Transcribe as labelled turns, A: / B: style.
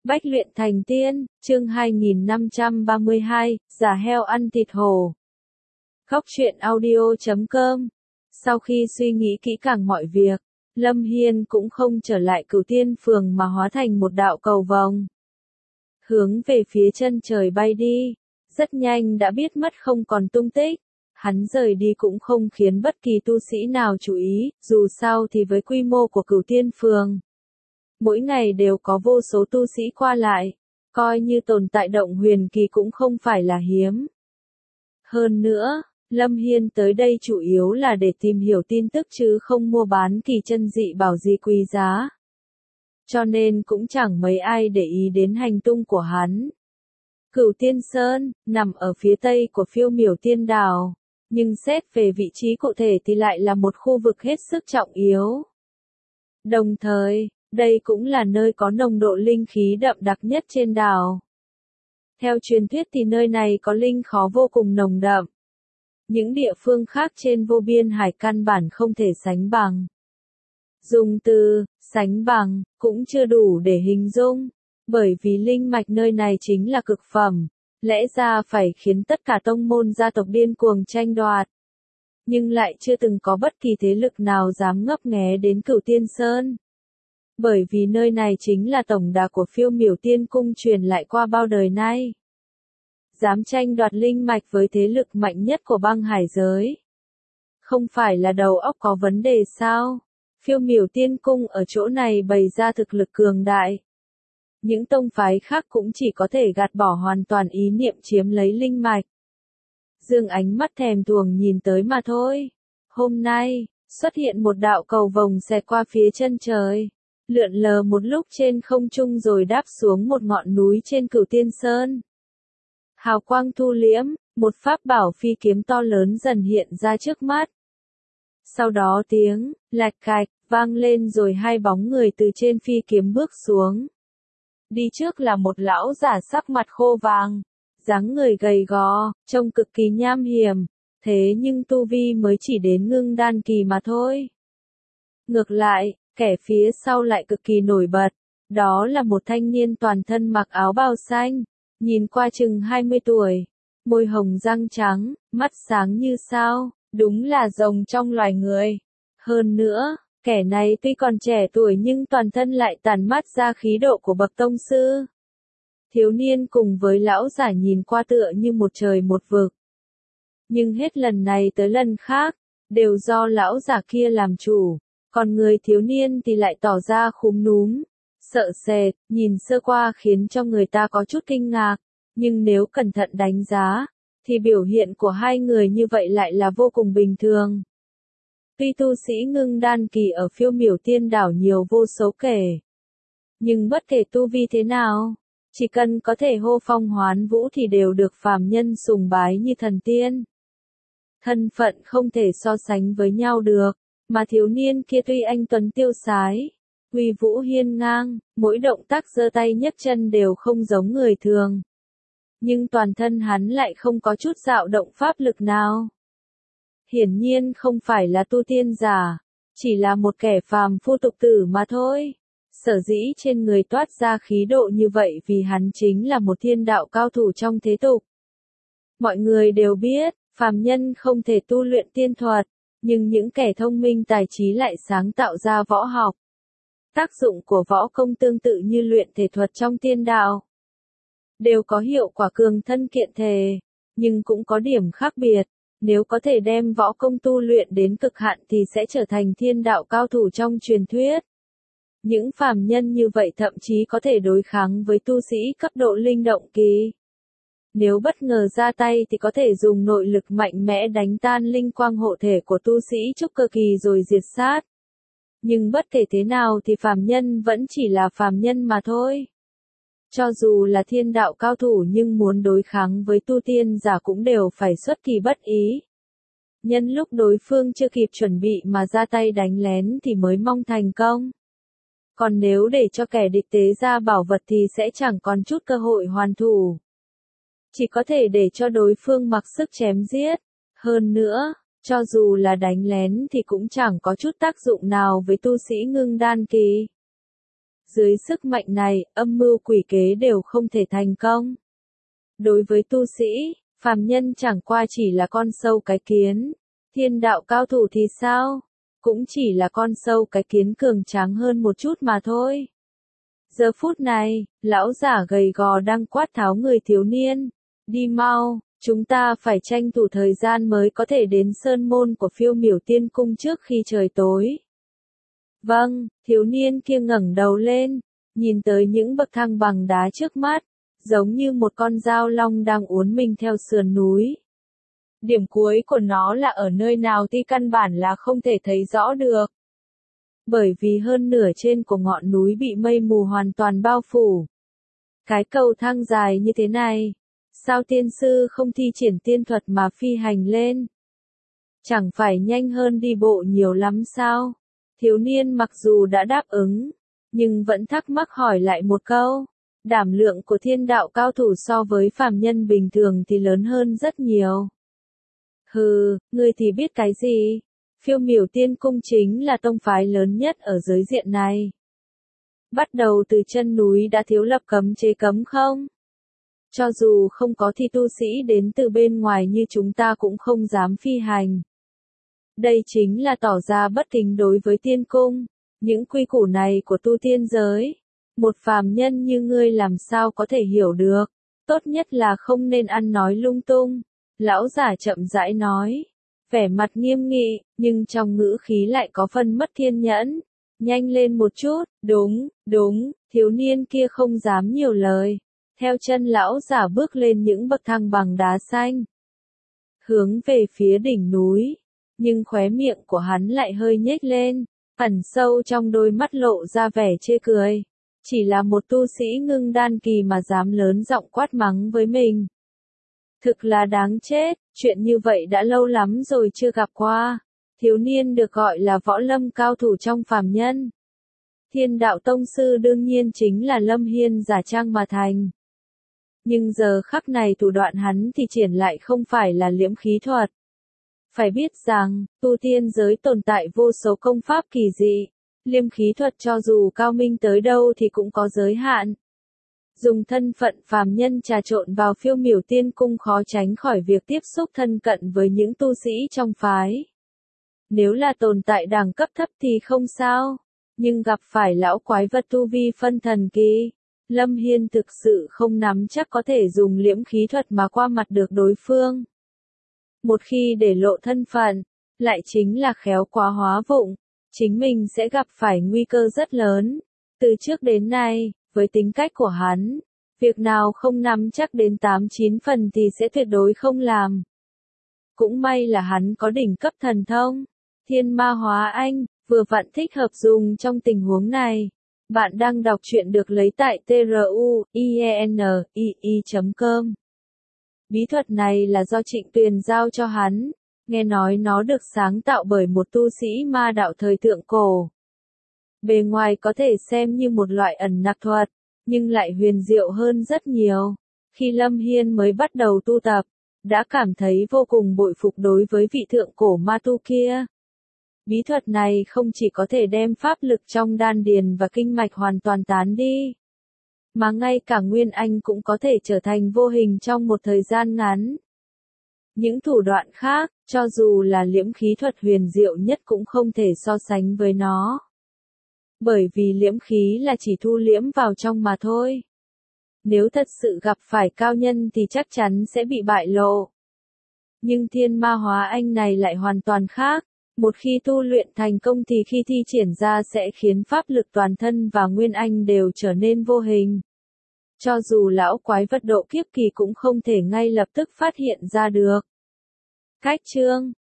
A: Bách luyện thành tiên, chương 2532, giả heo ăn thịt hổ. Góc truyện audio.com. Sau khi suy nghĩ kỹ càng mọi việc, Lâm Hiên cũng không trở lại Cửu Tiên Phường mà hóa thành một đạo cầu vồng. Hướng về phía chân trời bay đi, rất nhanh đã biết mất không còn tung tích. Hắn rời đi cũng không khiến bất kỳ tu sĩ nào chú ý, dù sao thì với quy mô của Cửu Tiên Phường, mỗi ngày đều có vô số tu sĩ qua lại, coi như tồn tại động huyền kỳ cũng không phải là hiếm. Hơn nữa, Lâm Hiên tới đây chủ yếu là để tìm hiểu tin tức chứ không mua bán kỳ chân dị bảo gì quý giá. Cho nên cũng chẳng mấy ai để ý đến hành tung của hắn. Cửu Tiên Sơn, nằm ở phía tây của Phiêu Miểu Tiên Đảo, nhưng xét về vị trí cụ thể thì lại là một khu vực hết sức trọng yếu. Đồng thời, đây cũng là nơi có nồng độ linh khí đậm đặc nhất trên đảo. Theo truyền thuyết thì nơi này có linh khí vô cùng nồng đậm. Những địa phương khác trên vô biên hải căn bản không thể sánh bằng. Dùng từ sánh bằng cũng chưa đủ để hình dung, bởi vì linh mạch nơi này chính là cực phẩm, lẽ ra phải khiến tất cả tông môn gia tộc điên cuồng tranh đoạt. Nhưng lại chưa từng có bất kỳ thế lực nào dám ngấp nghé đến Cửu Tiên Sơn. Bởi vì nơi này chính là tổng đà của Phiêu Miểu Tiên Cung truyền lại qua bao đời nay. Dám tranh đoạt linh mạch với thế lực mạnh nhất của băng hải giới. Không phải là đầu óc có vấn đề sao? Phiêu Miểu Tiên Cung ở chỗ này bày ra thực lực cường đại. Những tông phái khác cũng chỉ có thể gạt bỏ hoàn toàn ý niệm chiếm lấy linh mạch. Dương ánh mắt thèm thuồng nhìn tới mà thôi. Hôm nay, xuất hiện một đạo cầu vồng xẹt qua phía chân trời, lượn lờ một lúc trên không trung rồi đáp xuống một ngọn núi trên Cửu Tiên Sơn. Hào quang thu liễm, một pháp bảo phi kiếm to lớn dần hiện ra trước mắt. Sau đó tiếng lạch cạch vang lên rồi hai bóng người từ trên phi kiếm bước xuống. Đi trước là một lão giả sắc mặt khô vàng, dáng người gầy gò, trông cực kỳ nham hiểm, thế nhưng tu vi mới chỉ đến ngưng đan kỳ mà thôi. Ngược lại, kẻ phía sau lại cực kỳ nổi bật, đó là một thanh niên toàn thân mặc áo bào xanh, nhìn qua chừng 20 tuổi, môi hồng răng trắng, mắt sáng như sao, đúng là rồng trong loài người. Hơn nữa, kẻ này tuy còn trẻ tuổi nhưng toàn thân lại tản mát ra khí độ của bậc tông sư. Thiếu niên cùng với lão giả nhìn qua tựa như một trời một vực. Nhưng hết lần này tới lần khác, đều do lão giả kia làm chủ, còn người thiếu niên thì lại tỏ ra khúm núm, sợ sệt, nhìn sơ qua khiến cho người ta có chút kinh ngạc, nhưng nếu cẩn thận đánh giá, thì biểu hiện của hai người như vậy lại là vô cùng bình thường. Tuy tu sĩ ngưng đan kỳ ở Phiêu Miểu Tiên Đảo nhiều vô số kể, nhưng bất kể tu vi thế nào, chỉ cần có thể hô phong hoán vũ thì đều được phàm nhân sùng bái như thần tiên. Thân phận không thể so sánh với nhau được, mà thiếu niên kia tuy anh tuấn tiêu sái, uy vũ hiên ngang, mỗi động tác giơ tay nhấc chân đều không giống người thường. Nhưng toàn thân hắn lại không có chút dao động pháp lực nào. Hiển nhiên không phải là tu tiên giả, chỉ là một kẻ phàm phu tục tử mà thôi. Sở dĩ trên người toát ra khí độ như vậy vì hắn chính là một thiên đạo cao thủ trong thế tục. Mọi người đều biết, phàm nhân không thể tu luyện tiên thuật, nhưng những kẻ thông minh tài trí lại sáng tạo ra võ học. Tác dụng của võ công tương tự như luyện thể thuật trong tiên đạo. Đều có hiệu quả cường thân kiện thể, nhưng cũng có điểm khác biệt. Nếu có thể đem võ công tu luyện đến cực hạn thì sẽ trở thành thiên đạo cao thủ trong truyền thuyết. Những phàm nhân như vậy thậm chí có thể đối kháng với tu sĩ cấp độ linh động kỳ. Nếu bất ngờ ra tay thì có thể dùng nội lực mạnh mẽ đánh tan linh quang hộ thể của tu sĩ trúc cơ kỳ rồi diệt sát. Nhưng bất kể thế nào thì phàm nhân vẫn chỉ là phàm nhân mà thôi. Cho dù là thiên đạo cao thủ nhưng muốn đối kháng với tu tiên giả cũng đều phải xuất kỳ bất ý. Nhân lúc đối phương chưa kịp chuẩn bị mà ra tay đánh lén thì mới mong thành công. Còn nếu để cho kẻ địch tế ra bảo vật thì sẽ chẳng còn chút cơ hội hoàn thủ. Chỉ có thể để cho đối phương mặc sức chém giết. Hơn nữa, cho dù là đánh lén thì cũng chẳng có chút tác dụng nào với tu sĩ ngưng đan kỳ. Dưới sức mạnh này, âm mưu quỷ kế đều không thể thành công. Đối với tu sĩ, phàm nhân chẳng qua chỉ là con sâu cái kiến. Thiên đạo cao thủ thì sao? Cũng chỉ là con sâu cái kiến cường tráng hơn một chút mà thôi. Giờ phút này, lão giả gầy gò đang quát tháo người thiếu niên. Đi mau, chúng ta phải tranh thủ thời gian mới có thể đến sơn môn của Phiêu Miểu Tiên Cung trước khi trời tối. Vâng, thiếu niên kia ngẩng đầu lên, nhìn tới những bậc thang bằng đá trước mắt, giống như một con dao long đang uốn mình theo sườn núi. Điểm cuối của nó là ở nơi nào thì căn bản là không thể thấy rõ được. Bởi vì hơn nửa trên của ngọn núi bị mây mù hoàn toàn bao phủ. Cái cầu thang dài như thế này, sao tiên sư không thi triển tiên thuật mà phi hành lên? Chẳng phải nhanh hơn đi bộ nhiều lắm sao? Thiếu niên mặc dù đã đáp ứng, nhưng vẫn thắc mắc hỏi lại một câu. Đảm lượng của thiên đạo cao thủ so với phàm nhân bình thường thì lớn hơn rất nhiều. Hừ, ngươi thì biết cái gì? Phiêu Miểu Tiên Cung chính là tông phái lớn nhất ở giới diện này. Bắt đầu từ chân núi đã thiếu lập cấm chế cấm không? Cho dù không có thì tu sĩ đến từ bên ngoài như chúng ta cũng không dám phi hành. Đây chính là tỏ ra bất kính đối với tiên cung. Những quy củ này của tu tiên giới, một phàm nhân như ngươi làm sao có thể hiểu được. Tốt nhất là không nên ăn nói lung tung. Lão giả chậm rãi nói, vẻ mặt nghiêm nghị, nhưng trong ngữ khí lại có phần mất kiên nhẫn. Nhanh lên một chút, đúng, thiếu niên kia không dám nhiều lời. Theo chân lão giả bước lên những bậc thang bằng đá xanh. Hướng về phía đỉnh núi, nhưng khóe miệng của hắn lại hơi nhếch lên, ẩn sâu trong đôi mắt lộ ra vẻ chê cười. Chỉ là một tu sĩ ngưng đan kỳ mà dám lớn giọng quát mắng với mình. Thực là đáng chết, chuyện như vậy đã lâu lắm rồi chưa gặp qua. Thiếu niên được gọi là võ lâm cao thủ trong phàm nhân. Thiên đạo tông sư đương nhiên chính là Lâm Hiên giả trang mà thành. Nhưng giờ khắc này thủ đoạn hắn thì triển lại không phải là liễm khí thuật. Phải biết rằng, tu tiên giới tồn tại vô số công pháp kỳ dị. Liễm khí thuật cho dù cao minh tới đâu thì cũng có giới hạn. Dùng thân phận phàm nhân trà trộn vào Phiêu Miểu Tiên Cung khó tránh khỏi việc tiếp xúc thân cận với những tu sĩ trong phái. Nếu là tồn tại đẳng cấp thấp thì không sao, nhưng gặp phải lão quái vật tu vi phân thần kỳ, Lâm Hiên thực sự không nắm chắc có thể dùng liễm khí thuật mà qua mặt được đối phương. Một khi để lộ thân phận, lại chính là khéo quá hóa vụng, chính mình sẽ gặp phải nguy cơ rất lớn. Từ trước đến nay, với tính cách của hắn, việc nào không nắm chắc đến 8-9 phần thì sẽ tuyệt đối không làm. Cũng may là hắn có đỉnh cấp thần thông, Thiên Ma Hóa Anh, vừa vặn thích hợp dùng trong tình huống này. Bạn đang đọc truyện được lấy tại truyenii.com. Bí thuật này là do Trịnh Tuyền giao cho hắn, nghe nói nó được sáng tạo bởi một tu sĩ ma đạo thời thượng cổ. Bề ngoài có thể xem như một loại ẩn nặc thuật, nhưng lại huyền diệu hơn rất nhiều. Khi Lâm Hiên mới bắt đầu tu tập, đã cảm thấy vô cùng bội phục đối với vị thượng cổ ma tu kia. Bí thuật này không chỉ có thể đem pháp lực trong đan điền và kinh mạch hoàn toàn tán đi, mà ngay cả Nguyên Anh cũng có thể trở thành vô hình trong một thời gian ngắn. Những thủ đoạn khác, cho dù là liễm khí thuật huyền diệu nhất cũng không thể so sánh với nó. Bởi vì liễm khí là chỉ thu liễm vào trong mà thôi. Nếu thật sự gặp phải cao nhân thì chắc chắn sẽ bị bại lộ. Nhưng Thiên Ma Hóa Anh này lại hoàn toàn khác. Một khi tu luyện thành công thì khi thi triển ra sẽ khiến pháp lực toàn thân và Nguyên Anh đều trở nên vô hình. Cho dù lão quái vật độ kiếp kỳ cũng không thể ngay lập tức phát hiện ra được. Cách chương